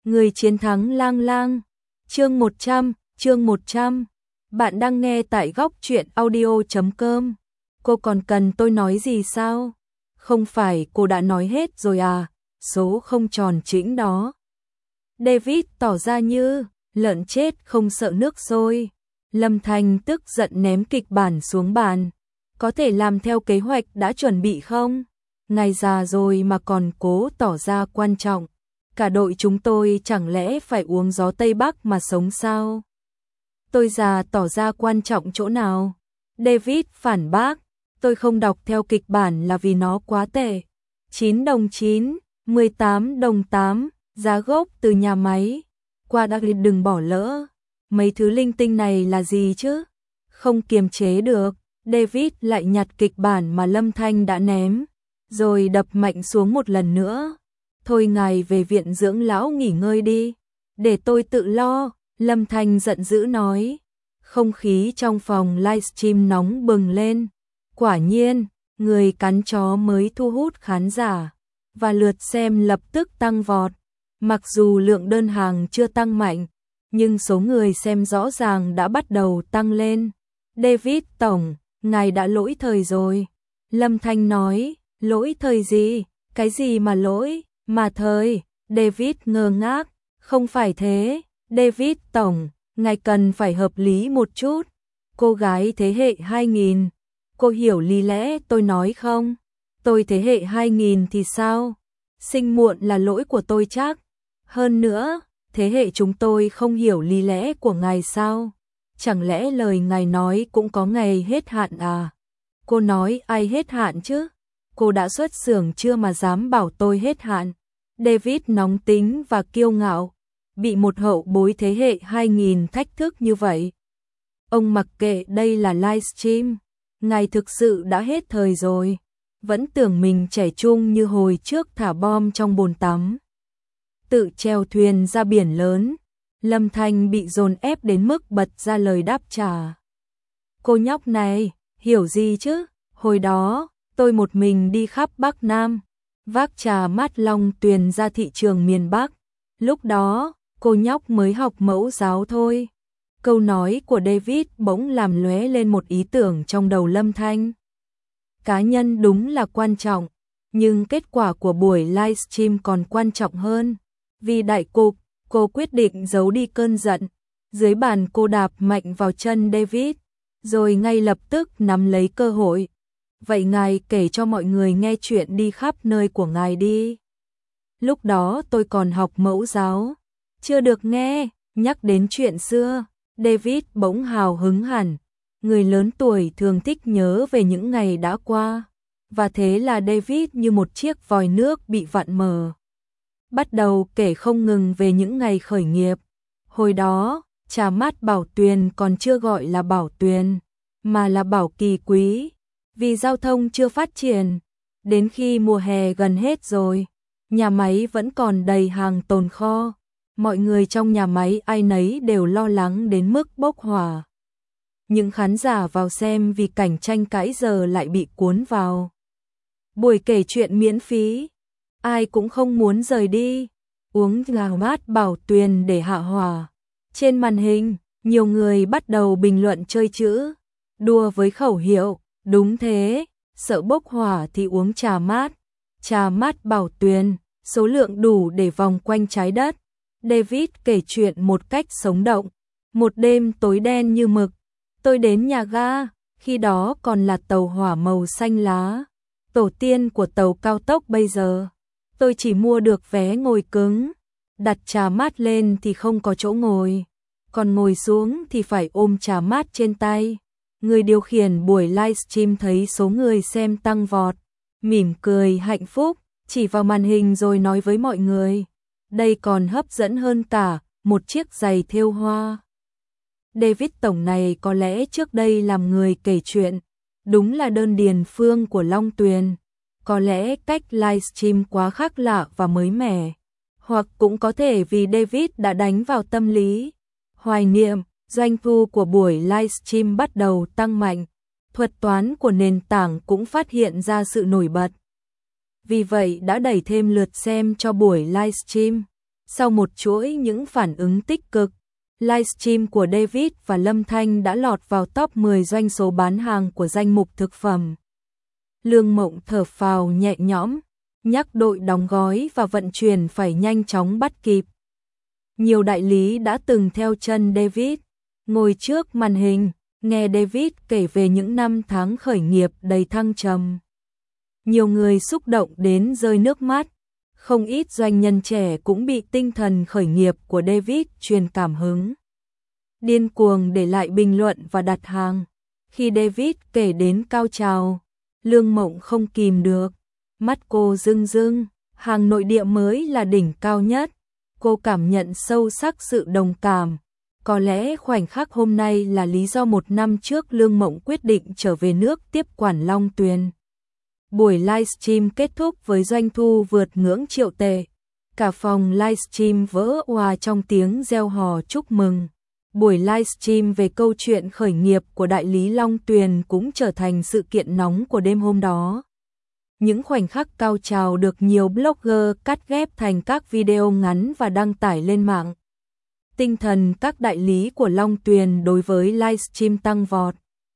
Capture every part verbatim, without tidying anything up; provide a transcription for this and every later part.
Người chiến thắng lang lang. Chương một trăm, chương một trăm. Bạn đang nghe tại góc truyện audio chấm com. Cô còn cần tôi nói gì sao? Không phải cô đã nói hết rồi à? Số không tròn chỉnh đó. David tỏ ra như lợn chết không sợ nước sôi. Lâm Thanh tức giận ném kịch bản xuống bàn. Có thể làm theo kế hoạch đã chuẩn bị không? Ngài già rồi mà còn cố tỏ ra quan trọng. Cả đội chúng tôi chẳng lẽ phải uống gió Tây Bắc mà sống sao? Tôi già tỏ ra quan trọng chỗ nào? David phản bác, tôi không đọc theo kịch bản là vì nó quá tệ. chín đồng chín, mười tám đồng tám, giá gốc từ nhà máy. Qua đã đừng bỏ lỡ. Mấy thứ linh tinh này là gì chứ? Không kiềm chế được, David lại nhặt kịch bản mà Lâm Thanh đã ném, rồi đập mạnh xuống một lần nữa. Thôi ngài về viện dưỡng lão nghỉ ngơi đi, để tôi tự lo, Lâm Thanh giận dữ nói. Không khí trong phòng livestream nóng bừng lên. Quả nhiên, người cắn chó mới thu hút khán giả, và lượt xem lập tức tăng vọt. Mặc dù lượng đơn hàng chưa tăng mạnh, nhưng số người xem rõ ràng đã bắt đầu tăng lên. David Tổng, ngài đã lỗi thời rồi. Lâm Thanh nói, lỗi thời gì? Cái gì mà lỗi? Mà thời, David ngơ ngác, không phải thế. David Tổng, ngài cần phải hợp lý một chút. Cô gái thế hệ hai nghìn, cô hiểu lý lẽ tôi nói không? Tôi thế hệ hai nghìn thì sao? Sinh muộn là lỗi của tôi chắc. Hơn nữa, thế hệ chúng tôi không hiểu lý lẽ của ngài sao? Chẳng lẽ lời ngài nói cũng có ngày hết hạn à? Cô nói ai hết hạn chứ? Cô đã xuất xưởng chưa mà dám bảo tôi hết hạn? David nóng tính và kiêu ngạo, bị một hậu bối thế hệ hai nghìn thách thức như vậy. Ông mặc kệ đây là livestream, ngài thực sự đã hết thời rồi, vẫn tưởng mình trẻ trung như hồi trước thả bom trong bồn tắm. Tự chèo thuyền ra biển lớn, Lâm Thanh bị dồn ép đến mức bật ra lời đáp trả. Cô nhóc này, hiểu gì chứ? Hồi đó, tôi một mình đi khắp Bắc Nam, vác trà mát Long Tuyền ra thị trường miền Bắc. Lúc đó, cô nhóc mới học mẫu giáo thôi. Câu nói của David bỗng làm lóe lên một ý tưởng trong đầu Lâm Thanh. Cá nhân đúng là quan trọng, nhưng kết quả của buổi livestream còn quan trọng hơn. Vì đại cục, cô quyết định giấu đi cơn giận. Dưới bàn cô đạp mạnh vào chân David, rồi ngay lập tức nắm lấy cơ hội. Vậy ngài kể cho mọi người nghe chuyện đi khắp nơi của ngài đi. Lúc đó tôi còn học mẫu giáo. Chưa được nghe, nhắc đến chuyện xưa, David bỗng hào hứng hẳn. Người lớn tuổi thường thích nhớ về những ngày đã qua. Và thế là David như một chiếc vòi nước bị vặn mở. Bắt đầu kể không ngừng về những ngày khởi nghiệp. Hồi đó, trà mát Bảo Tuyền còn chưa gọi là Bảo Tuyền, mà là Bảo Kỳ Quý. Vì giao thông chưa phát triển, đến khi mùa hè gần hết rồi, nhà máy vẫn còn đầy hàng tồn kho. Mọi người trong nhà máy ai nấy đều lo lắng đến mức bốc hỏa. Những khán giả vào xem vì cảnh tranh cãi giờ lại bị cuốn vào. Buổi kể chuyện miễn phí, ai cũng không muốn rời đi, uống trà mát Bảo Tuyền để hạ hỏa. Trên màn hình, nhiều người bắt đầu bình luận chơi chữ, đùa với khẩu hiệu. Đúng thế, sợ bốc hỏa thì uống trà mát. Trà mát Bảo Tuyền, số lượng đủ để vòng quanh trái đất. David kể chuyện một cách sống động. Một đêm tối đen như mực, tôi đến nhà ga, khi đó còn là tàu hỏa màu xanh lá, tổ tiên của tàu cao tốc bây giờ. Tôi chỉ mua được vé ngồi cứng, đặt trà mát lên thì không có chỗ ngồi, còn ngồi xuống thì phải ôm trà mát trên tay. Người điều khiển buổi livestream thấy số người xem tăng vọt, mỉm cười hạnh phúc, chỉ vào màn hình rồi nói với mọi người, đây còn hấp dẫn hơn cả một chiếc giày thêu hoa. David Tổng này có lẽ trước đây làm người kể chuyện, đúng là đơn điền phương của Long Tuyền. Có lẽ cách livestream quá khác lạ và mới mẻ, hoặc cũng có thể vì David đã đánh vào tâm lý hoài niệm. Doanh thu của buổi livestream bắt đầu tăng mạnh, thuật toán của nền tảng cũng phát hiện ra sự nổi bật. Vì vậy đã đẩy thêm lượt xem cho buổi livestream. Sau một chuỗi những phản ứng tích cực, livestream của David và Lâm Thanh đã lọt vào top mười doanh số bán hàng của danh mục thực phẩm. Lương Mộng thở phào nhẹ nhõm, nhắc đội đóng gói và vận chuyển phải nhanh chóng bắt kịp. Nhiều đại lý đã từng theo chân David, ngồi trước màn hình, nghe David kể về những năm tháng khởi nghiệp đầy thăng trầm. Nhiều người xúc động đến rơi nước mắt, không ít doanh nhân trẻ cũng bị tinh thần khởi nghiệp của David truyền cảm hứng. Điên cuồng để lại bình luận và đặt hàng. Khi David kể đến cao trào, Lương Mộng không kìm được, mắt cô rưng rưng, hàng nội địa mới là đỉnh cao nhất. Cô cảm nhận sâu sắc sự đồng cảm. Có lẽ khoảnh khắc hôm nay là lý do một năm trước Lương Mộng quyết định trở về nước tiếp quản Long Tuyền. Buổi livestream kết thúc với doanh thu vượt ngưỡng triệu tệ. Cả phòng livestream vỡ òa trong tiếng reo hò chúc mừng. Buổi livestream về câu chuyện khởi nghiệp của đại lý Long Tuyền cũng trở thành sự kiện nóng của đêm hôm đó. Những khoảnh khắc cao trào được nhiều blogger cắt ghép thành các video ngắn và đăng tải lên mạng. Tinh thần các đại lý của Long Tuyền đối với livestream tăng vọt.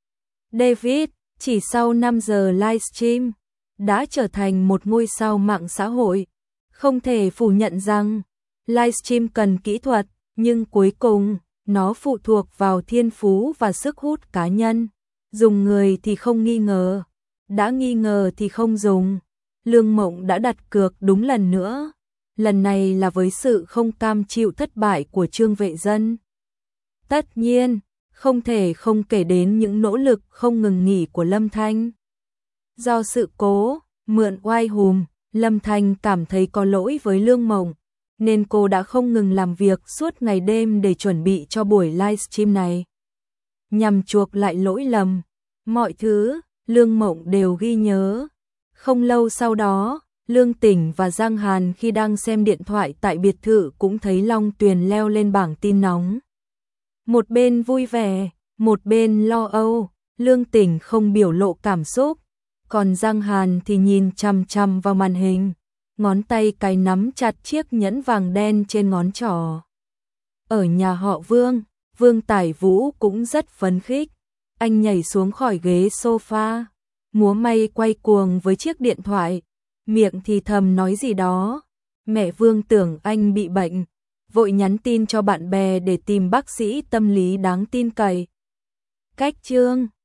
David, chỉ sau năm giờ livestream, đã trở thành một ngôi sao mạng xã hội. Không thể phủ nhận rằng, livestream cần kỹ thuật, nhưng cuối cùng, nó phụ thuộc vào thiên phú và sức hút cá nhân. Dùng người thì không nghi ngờ, đã nghi ngờ thì không dùng. Lương Mộng đã đặt cược đúng lần nữa. Lần này là với sự không cam chịu thất bại của Trương Vệ Dân. Tất nhiên, không thể không kể đến những nỗ lực không ngừng nghỉ của Lâm Thanh. Do sự cố, mượn oai hùm, Lâm Thanh cảm thấy có lỗi với Lương Mộng, nên cô đã không ngừng làm việc suốt ngày đêm để chuẩn bị cho buổi livestream này. Nhằm chuộc lại lỗi lầm, mọi thứ, Lương Mộng đều ghi nhớ. Không lâu sau đó, Lương Tỉnh và Giang Hàn khi đang xem điện thoại tại biệt thự cũng thấy Long Tuyền leo lên bảng tin nóng. Một bên vui vẻ, một bên lo âu, Lương Tỉnh không biểu lộ cảm xúc, còn Giang Hàn thì nhìn chằm chằm vào màn hình, ngón tay cái nắm chặt chiếc nhẫn vàng đen trên ngón trỏ. Ở nhà họ Vương, Vương Tải Vũ cũng rất phấn khích, anh nhảy xuống khỏi ghế sofa, múa may quay cuồng với chiếc điện thoại, miệng thì thầm nói gì đó. Mẹ Vương tưởng anh bị bệnh, vội nhắn tin cho bạn bè để tìm bác sĩ tâm lý đáng tin cậy. Cách chương